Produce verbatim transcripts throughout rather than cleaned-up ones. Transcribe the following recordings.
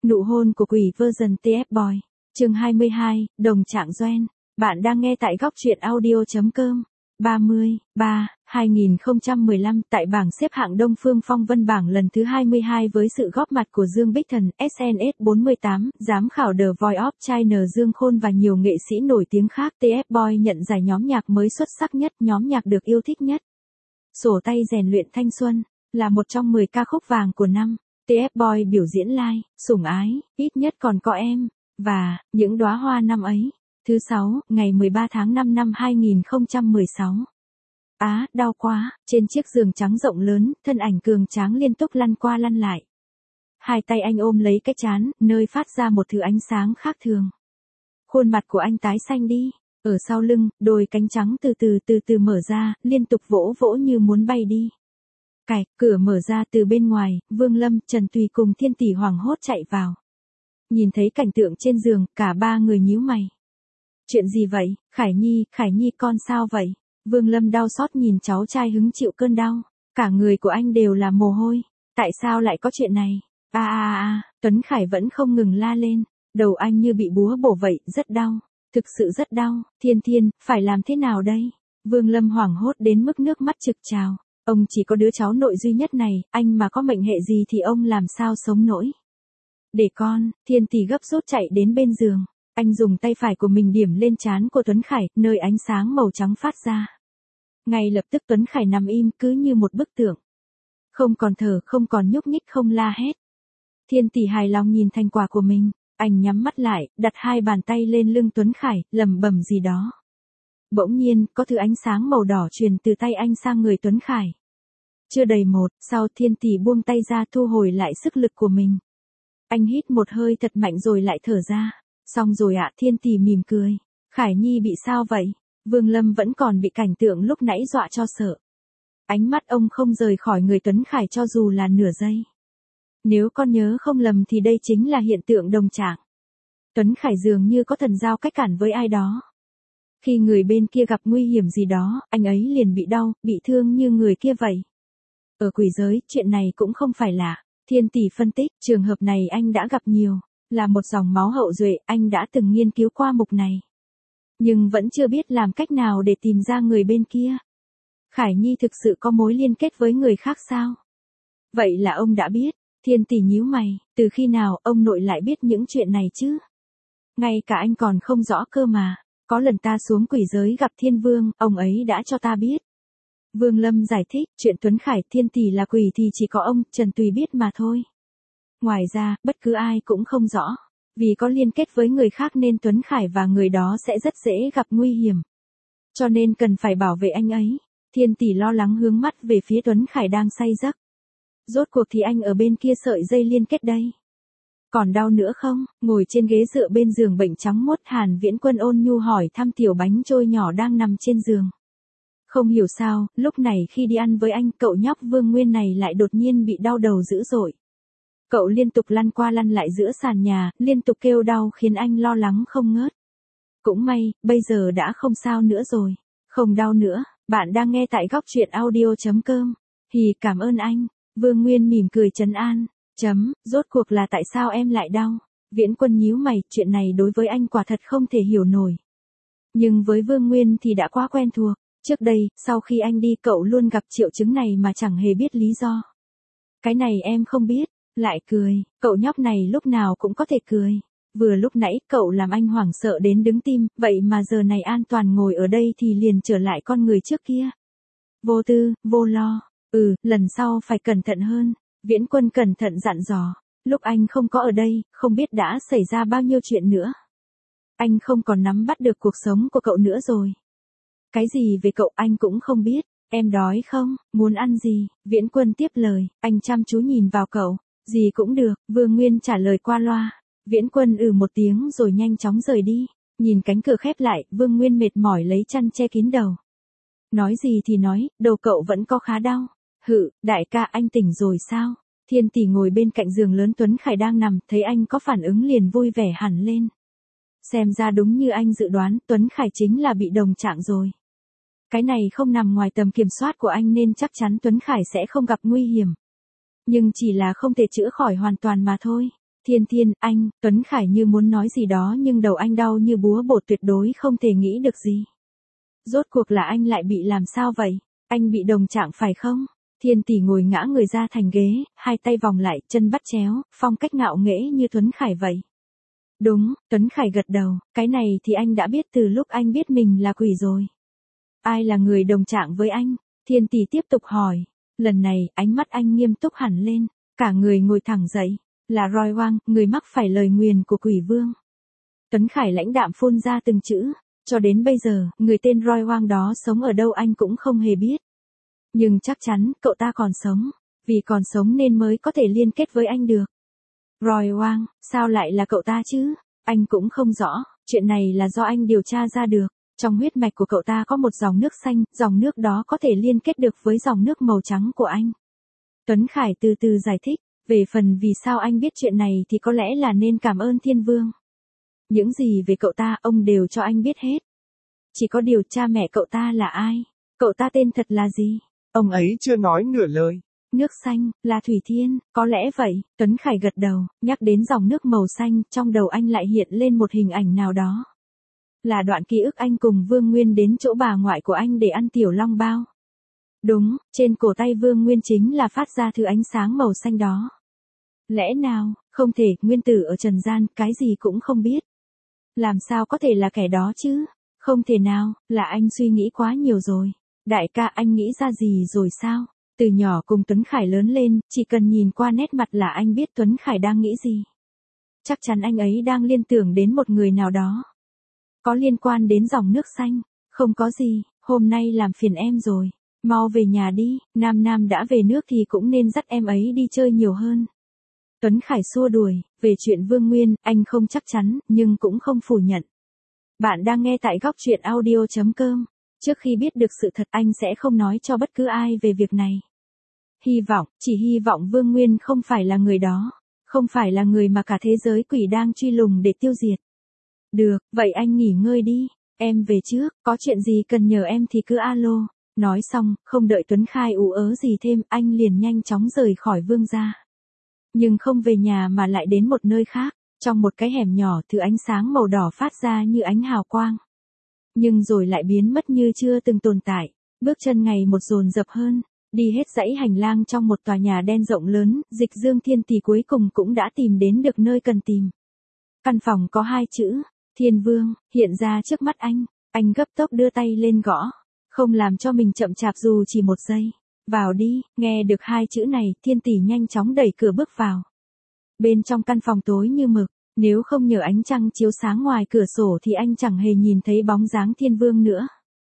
Nụ hôn của quỷ version tê ép Boy. Chương hai mươi hai, đồng trạng Doen. Bạn đang nghe tại góc truyện audio.com. ba mươi, ba, hai nghìn không trăm mười lăm tại bảng xếp hạng Đông Phương Phong Vân bảng lần thứ hai mươi hai với sự góp mặt của Dương Bích Thần, ét en ét bốn mươi tám, giám khảo The Voice of China Dương Khôn và nhiều nghệ sĩ nổi tiếng khác. tê ép Boy nhận giải nhóm nhạc mới xuất sắc nhất, nhóm nhạc được yêu thích nhất. Sổ tay rèn luyện thanh xuân là một trong mười ca khúc vàng của năm. tê ép Boy biểu diễn live, sủng ái, ít nhất còn có em, và những đóa hoa năm ấy. Thứ sáu, ngày mười ba tháng năm năm hai nghìn không trăm mười sáu. Á, đau quá, trên chiếc giường trắng rộng lớn, thân ảnh cường tráng liên tục lăn qua lăn lại. Hai tay anh ôm lấy cái trán, nơi phát ra một thứ ánh sáng khác thường. Khuôn mặt của anh tái xanh đi, ở sau lưng, đôi cánh trắng từ từ từ từ mở ra, liên tục vỗ vỗ như muốn bay đi. Cạch, cửa mở ra từ bên ngoài, Vương Lâm, Trần Tùy cùng Thiên Tỷ hoảng hốt chạy vào. Nhìn thấy cảnh tượng trên giường, cả ba người nhíu mày. Chuyện gì vậy, Khải Nhi, Khải Nhi con sao vậy? Vương Lâm đau xót nhìn cháu trai hứng chịu cơn đau, cả người của anh đều là mồ hôi, tại sao lại có chuyện này? A a a, Tuấn Khải vẫn không ngừng la lên, đầu anh như bị búa bổ vậy, rất đau, thực sự rất đau, Thiên Thiên, phải làm thế nào đây? Vương Lâm hoảng hốt đến mức nước mắt trực trào, ông chỉ có đứa cháu nội duy nhất này, anh mà có mệnh hệ gì thì ông làm sao sống nổi? Để con, Thiên Tỷ gấp rút chạy đến bên giường. Anh dùng tay phải của mình điểm lên trán của Tuấn Khải, nơi ánh sáng màu trắng phát ra. Ngay lập tức Tuấn Khải nằm im cứ như một bức tượng. Không còn thở, không còn nhúc nhích, không la hét. Thiên Tỷ hài lòng nhìn thành quả của mình, anh nhắm mắt lại, đặt hai bàn tay lên lưng Tuấn Khải, lẩm bẩm gì đó. Bỗng nhiên, có thứ ánh sáng màu đỏ truyền từ tay anh sang người Tuấn Khải. Chưa đầy một, sau Thiên Tỷ buông tay ra thu hồi lại sức lực của mình. Anh hít một hơi thật mạnh rồi lại thở ra. Xong rồi ạ, Thiên Tỷ mỉm cười. Khải Nhi bị sao vậy? Vương Lâm vẫn còn bị cảnh tượng lúc nãy dọa cho sợ. Ánh mắt ông không rời khỏi người Tuấn Khải cho dù là nửa giây. Nếu con nhớ không lầm thì đây chính là hiện tượng đồng trạng. Tuấn Khải dường như có thần giao cách cản với ai đó. Khi người bên kia gặp nguy hiểm gì đó, anh ấy liền bị đau, bị thương như người kia vậy. Ở quỷ giới, chuyện này cũng không phải lạ. Thiên Tỷ phân tích, trường hợp này anh đã gặp nhiều. Là một dòng máu hậu duệ, anh đã từng nghiên cứu qua mục này. Nhưng vẫn chưa biết làm cách nào để tìm ra người bên kia. Khải Nhi thực sự có mối liên kết với người khác sao? Vậy là ông đã biết. Thiên Tỷ nhíu mày, từ khi nào ông nội lại biết những chuyện này chứ? Ngay cả anh còn không rõ cơ mà. Có lần ta xuống quỷ giới gặp Thiên Vương, ông ấy đã cho ta biết. Vương Lâm giải thích, chuyện Tuấn Khải Thiên Tỷ là quỷ thì chỉ có ông, Trần Tùy biết mà thôi. Ngoài ra, bất cứ ai cũng không rõ. Vì có liên kết với người khác nên Tuấn Khải và người đó sẽ rất dễ gặp nguy hiểm. Cho nên cần phải bảo vệ anh ấy. Thiên Tỷ lo lắng hướng mắt về phía Tuấn Khải đang say giấc. Rốt cuộc thì anh ở bên kia sợi dây liên kết đây. Còn đau nữa không? Ngồi trên ghế dựa bên giường bệnh trắng muốt, Hàn Viễn Quân ôn nhu hỏi thăm tiểu bánh trôi nhỏ đang nằm trên giường. Không hiểu sao, lúc này khi đi ăn với anh, cậu nhóc Vương Nguyên này lại đột nhiên bị đau đầu dữ dội. Cậu liên tục lăn qua lăn lại giữa sàn nhà, liên tục kêu đau khiến anh lo lắng không ngớt. Cũng may, bây giờ đã không sao nữa rồi. Không đau nữa, bạn đang nghe tại góc truyện audio.com. Hì, cảm ơn anh. Vương Nguyên mỉm cười trấn an. Chấm, rốt cuộc là tại sao em lại đau? Viễn Quân nhíu mày, chuyện này đối với anh quả thật không thể hiểu nổi. Nhưng với Vương Nguyên thì đã quá quen thuộc. Trước đây, sau khi anh đi cậu luôn gặp triệu chứng này mà chẳng hề biết lý do. Cái này em không biết. Lại cười, cậu nhóc này lúc nào cũng có thể cười. Vừa lúc nãy cậu làm anh hoảng sợ đến đứng tim, vậy mà giờ này an toàn ngồi ở đây thì liền trở lại con người trước kia. Vô tư, vô lo, ừ, lần sau phải cẩn thận hơn. Viễn Quân cẩn thận dặn dò, lúc anh không có ở đây, không biết đã xảy ra bao nhiêu chuyện nữa. Anh không còn nắm bắt được cuộc sống của cậu nữa rồi. Cái gì về cậu anh cũng không biết, em đói không, muốn ăn gì? Viễn Quân tiếp lời, anh chăm chú nhìn vào cậu. Gì cũng được, Vương Nguyên trả lời qua loa. Viễn Quân ừ một tiếng rồi nhanh chóng rời đi. Nhìn cánh cửa khép lại, Vương Nguyên mệt mỏi lấy chăn che kín đầu. Nói gì thì nói, đầu cậu vẫn có khá đau. Hự, đại ca anh tỉnh rồi sao? Thiên Tỷ ngồi bên cạnh giường lớn Tuấn Khải đang nằm, thấy anh có phản ứng liền vui vẻ hẳn lên. Xem ra đúng như anh dự đoán, Tuấn Khải chính là bị đồng trạng rồi. Cái này không nằm ngoài tầm kiểm soát của anh nên chắc chắn Tuấn Khải sẽ không gặp nguy hiểm. Nhưng chỉ là không thể chữa khỏi hoàn toàn mà thôi. Thiên Thiên, anh, Tuấn Khải như muốn nói gì đó nhưng đầu anh đau như búa bổ tuyệt đối không thể nghĩ được gì. Rốt cuộc là anh lại bị làm sao vậy? Anh bị đồng trạng phải không? Thiên Tỷ ngồi ngã người ra thành ghế, hai tay vòng lại, chân bắt chéo, phong cách ngạo nghễ như Tuấn Khải vậy. Đúng, Tuấn Khải gật đầu, cái này thì anh đã biết từ lúc anh biết mình là quỷ rồi. Ai là người đồng trạng với anh? Thiên Tỷ tiếp tục hỏi. Lần này, ánh mắt anh nghiêm túc hẳn lên, cả người ngồi thẳng dậy. Là Roy Wang, người mắc phải lời nguyền của quỷ vương. Tuấn Khải lãnh đạm phun ra từng chữ. Cho đến bây giờ, người tên Roy Wang đó sống ở đâu anh cũng không hề biết. Nhưng chắc chắn, cậu ta còn sống. Vì còn sống nên mới có thể liên kết với anh được. Roy Wang, sao lại là cậu ta chứ? Anh cũng không rõ, chuyện này là do anh điều tra ra được. Trong huyết mạch của cậu ta có một dòng nước xanh, dòng nước đó có thể liên kết được với dòng nước màu trắng của anh. Tuấn Khải từ từ giải thích, về phần vì sao anh biết chuyện này thì có lẽ là nên cảm ơn Thiên Vương. Những gì về cậu ta ông đều cho anh biết hết. Chỉ có điều cha mẹ cậu ta là ai? Cậu ta tên thật là gì? Ông ấy chưa nói nửa lời. Nước xanh, là Thủy Thiên, có lẽ vậy, Tuấn Khải gật đầu, nhắc đến dòng nước màu xanh, trong đầu anh lại hiện lên một hình ảnh nào đó. Là đoạn ký ức anh cùng Vương Nguyên đến chỗ bà ngoại của anh để ăn tiểu long bao. Đúng, trên cổ tay Vương Nguyên chính là phát ra thứ ánh sáng màu xanh đó. Lẽ nào, không thể, nguyên tử ở trần gian, cái gì cũng không biết. Làm sao có thể là kẻ đó chứ? Không thể nào, là anh suy nghĩ quá nhiều rồi. Đại ca anh nghĩ ra gì rồi sao? Từ nhỏ cùng Tuấn Khải lớn lên, chỉ cần nhìn qua nét mặt là anh biết Tuấn Khải đang nghĩ gì. Chắc chắn anh ấy đang liên tưởng đến một người nào đó. Có liên quan đến dòng nước xanh. Không có gì, hôm nay làm phiền em rồi. Mau về nhà đi, Nam Nam đã về nước thì cũng nên dắt em ấy đi chơi nhiều hơn. Tuấn Khải xua đuổi, về chuyện Vương Nguyên, anh không chắc chắn, nhưng cũng không phủ nhận. Bạn đang nghe tại góc truyện audio chấm com. Trước khi biết được sự thật anh sẽ không nói cho bất cứ ai về việc này. Hy vọng, chỉ hy vọng Vương Nguyên không phải là người đó. Không phải là người mà cả thế giới quỷ đang truy lùng để tiêu diệt. Được, vậy anh nghỉ ngơi đi. Em về trước, có chuyện gì cần nhờ em thì cứ alo. Nói xong, không đợi Tuấn Khai ú ớ gì thêm, anh liền nhanh chóng rời khỏi Vương gia. Nhưng không về nhà mà lại đến một nơi khác, trong một cái hẻm nhỏ thứ ánh sáng màu đỏ phát ra như ánh hào quang. Nhưng rồi lại biến mất như chưa từng tồn tại, bước chân ngày một dồn dập hơn, đi hết dãy hành lang trong một tòa nhà đen rộng lớn, Dịch Dương Thiên Tỷ cuối cùng cũng đã tìm đến được nơi cần tìm. Căn phòng có hai chữ, Thiên Vương, hiện ra trước mắt anh, anh gấp tốc đưa tay lên gõ, không làm cho mình chậm chạp dù chỉ một giây. Vào đi, nghe được hai chữ này, Thiên Tỷ nhanh chóng đẩy cửa bước vào. Bên trong căn phòng tối như mực, nếu không nhờ ánh trăng chiếu sáng ngoài cửa sổ thì anh chẳng hề nhìn thấy bóng dáng Thiên Vương nữa.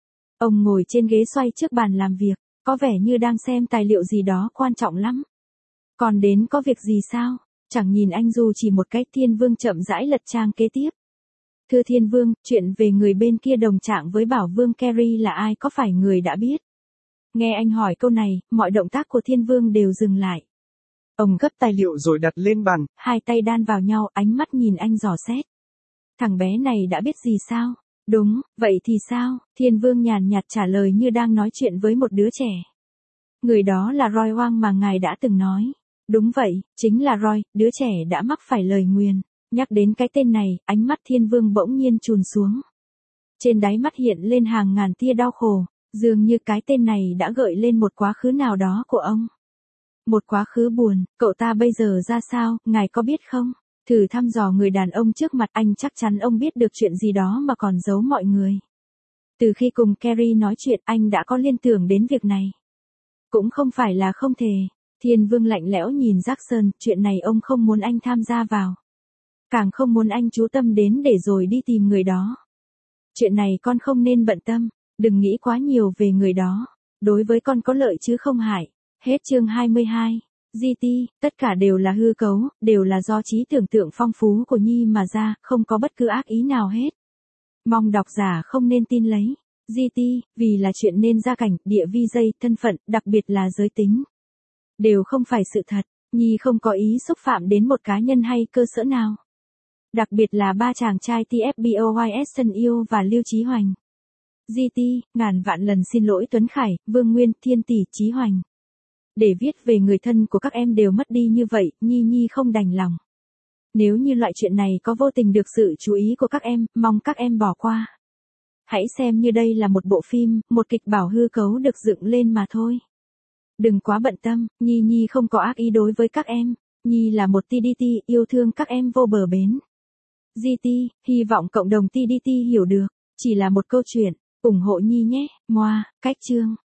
Ông ngồi trên ghế xoay trước bàn làm việc, có vẻ như đang xem tài liệu gì đó quan trọng lắm. Còn đến có việc gì sao? Chẳng nhìn anh dù chỉ một cái. Thiên Vương chậm rãi lật trang kế tiếp. Thưa Thiên Vương, chuyện về người bên kia đồng trạng với Bảo Vương Kerry là ai có phải người đã biết? Nghe anh hỏi câu này, mọi động tác của Thiên Vương đều dừng lại. Ông gấp tài liệu rồi đặt lên bàn, hai tay đan vào nhau, ánh mắt nhìn anh dò xét. Thằng bé này đã biết gì sao? Đúng, vậy thì sao? Thiên Vương nhàn nhạt trả lời như đang nói chuyện với một đứa trẻ. Người đó là Roy Wang mà ngài đã từng nói. Đúng vậy, chính là Roy, đứa trẻ đã mắc phải lời nguyền. Nhắc đến cái tên này, ánh mắt Thiên Vương bỗng nhiên trùn xuống. Trên đáy mắt hiện lên hàng ngàn tia đau khổ, dường như cái tên này đã gợi lên một quá khứ nào đó của ông. Một quá khứ buồn, cậu ta bây giờ ra sao, ngài có biết không? Thử thăm dò người đàn ông trước mặt anh, chắc chắn ông biết được chuyện gì đó mà còn giấu mọi người. Từ khi cùng Kerry nói chuyện anh đã có liên tưởng đến việc này. Cũng không phải là không thể. Thiên Vương lạnh lẽo nhìn Jackson, chuyện này ông không muốn anh tham gia vào. Càng không muốn anh chú tâm đến để rồi đi tìm người đó. Chuyện này con không nên bận tâm, đừng nghĩ quá nhiều về người đó. Đối với con có lợi chứ không hại. Hết chương hai mươi hai. giê tê, tất cả đều là hư cấu, đều là do trí tưởng tượng phong phú của Nhi mà ra, không có bất cứ ác ý nào hết. Mong độc giả không nên tin lấy. giê tê, vì là chuyện nên gia cảnh, địa vi dây, thân phận, đặc biệt là giới tính. Đều không phải sự thật, Nhi không có ý xúc phạm đến một cá nhân hay cơ sở nào. Đặc biệt là ba chàng trai tê ép boys Sơn Yêu và Lưu Chí Hoành. giê tê, ngàn vạn lần xin lỗi Tuấn Khải, Vương Nguyên, Thiên Tỷ, Chí Hoành. Để viết về người thân của các em đều mất đi như vậy, Nhi Nhi không đành lòng. Nếu như loại chuyện này có vô tình được sự chú ý của các em, mong các em bỏ qua. Hãy xem như đây là một bộ phim, một kịch bảo hư cấu được dựng lên mà thôi. Đừng quá bận tâm, Nhi Nhi không có ác ý đối với các em. Nhi là một tê đê tê yêu thương các em vô bờ bến. giê tê, hy vọng cộng đồng tê đê tê hiểu được. Chỉ là một câu chuyện. Ủng hộ Nhi nhé. Ngoa, cách chương.